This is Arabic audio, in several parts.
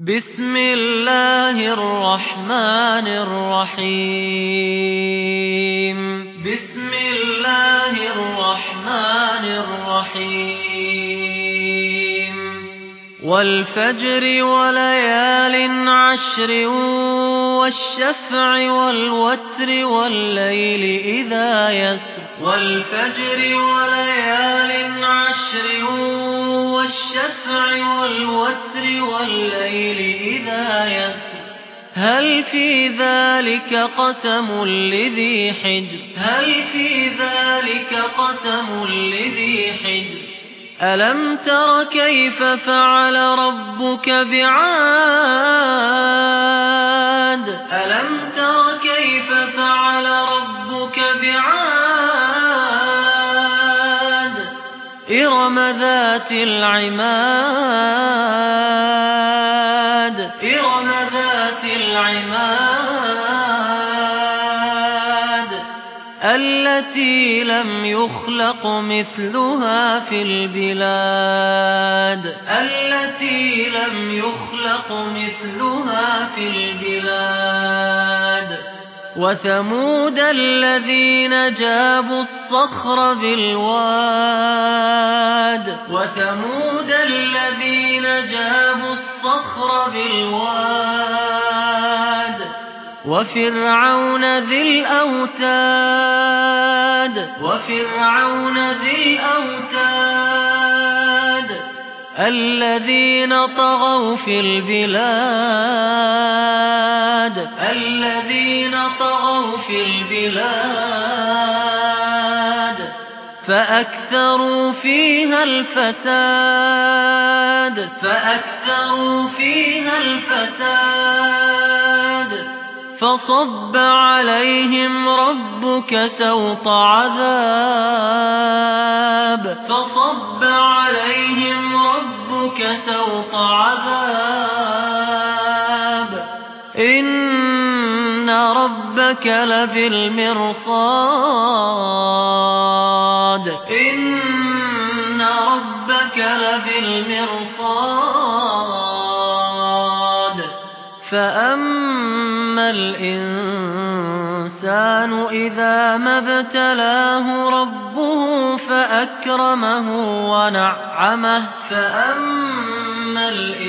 بسم الله الرحمن الرحيم بسم الله الرحمن الرحيم والفجر وليال عشر والشفع والوتر والليل إذا يسر والفجر وليال عشر والشفع والوتر والليل إذا يسر هل في ذلك قسم لذي حجر هل في ذلك قسم لذي حجر ألم تر كيف فعل ربك بعاد ألم تر كيف فعل ربك بعاد إرم ذات العماد إرم ذات العماد التي لم يخلق مثلها في البلاد التي لم يخلق مثلها في البلاد وثمود الذين جابوا الصخر بالواد وثمود الذين جابوا الصخر بالواد وفرعون ذي الأوتاد وفرعون ذي الأوتاد الذين طغوا في البلاد الذين طغوا في البلاد فأكثروا فيها الفساد فأكثروا فيها الفساد فصب عليهم ربك سوط عذاب فصب عليهم ربك سوط عذاب إن ربك لبالمرصاد إن ربك لبالمرصاد فأما الإنسان إذا ما ابتلاه ربه فأكرمه ونعمه فأما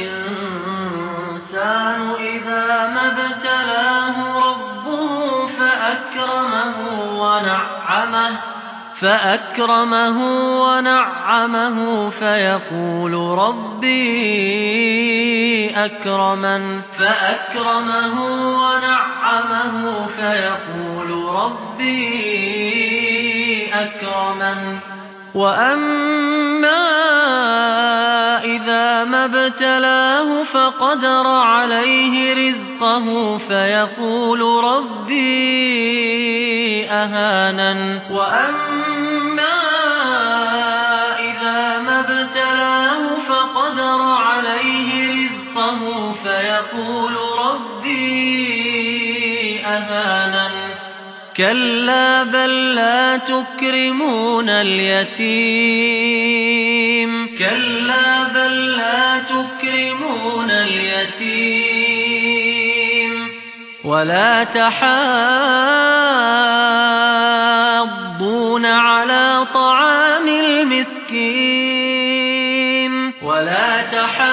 الإنسان إذا ما ابتلاه ربه فأكرمه فيقول ربي أكرمن فأكرمه ونعمه فيقول ربي أكرمن وأما إذا ما ابتلاه فقدر عليه رزقه فيقول ربي أهانن وأما إذا ما ابتلاه فقدر عليه رزقه فيقول ربي أهانن كلا بل لا تكرمون اليتيم كلا بل لا تكرمون اليتيم ولا تحاضون على طعام المسكين ولا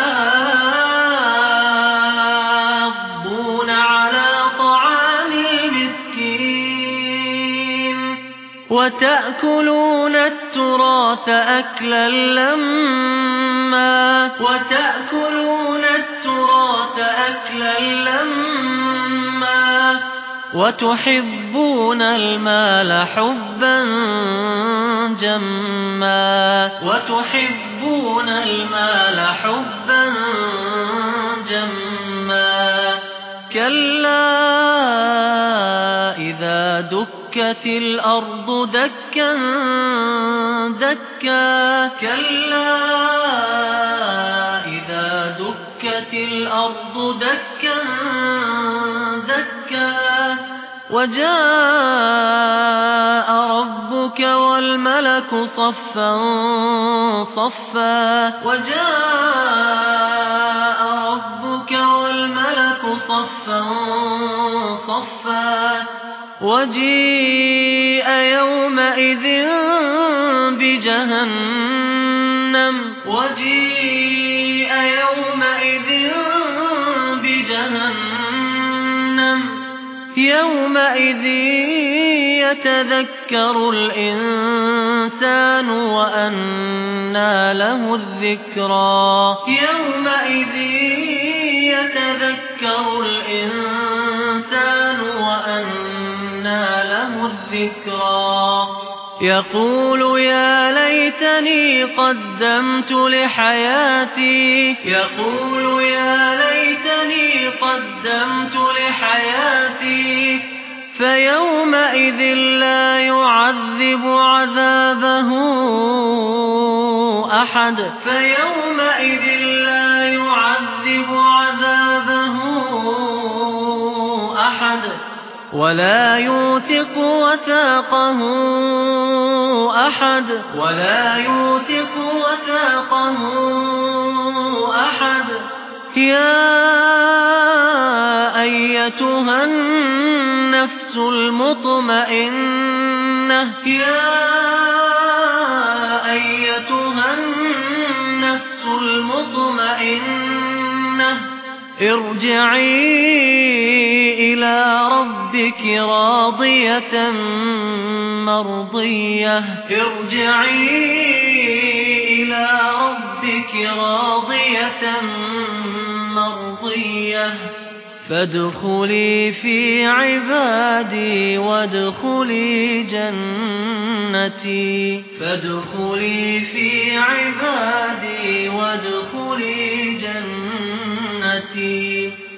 تحاضون على طعام المسكين وتأكلون التراث أكلا لما وتأكلون التراث أكلا لما وتحبون المال حبا جما وتحبون المال حبا جما كلا إذا دكت الأرض دكا دكا كلا إذا دكت الأرض دكا دكا وجاء ربك والملك صفا صفا وجاء ربك ربك والملك صفا صفا وجيء يومئذ بجهنم يومئذ يتذكر الإنسان وأنى له الذكرى يقول يا ليتني قدمت لحياتي فيومئذ لا يعذب عذابه أحد ولا يوثق وثاقه أحد يا أيتها النفس المطمئنة ارجعي إلى ربك راضية مرضية فادخلي في عبادي وادخلي جنتي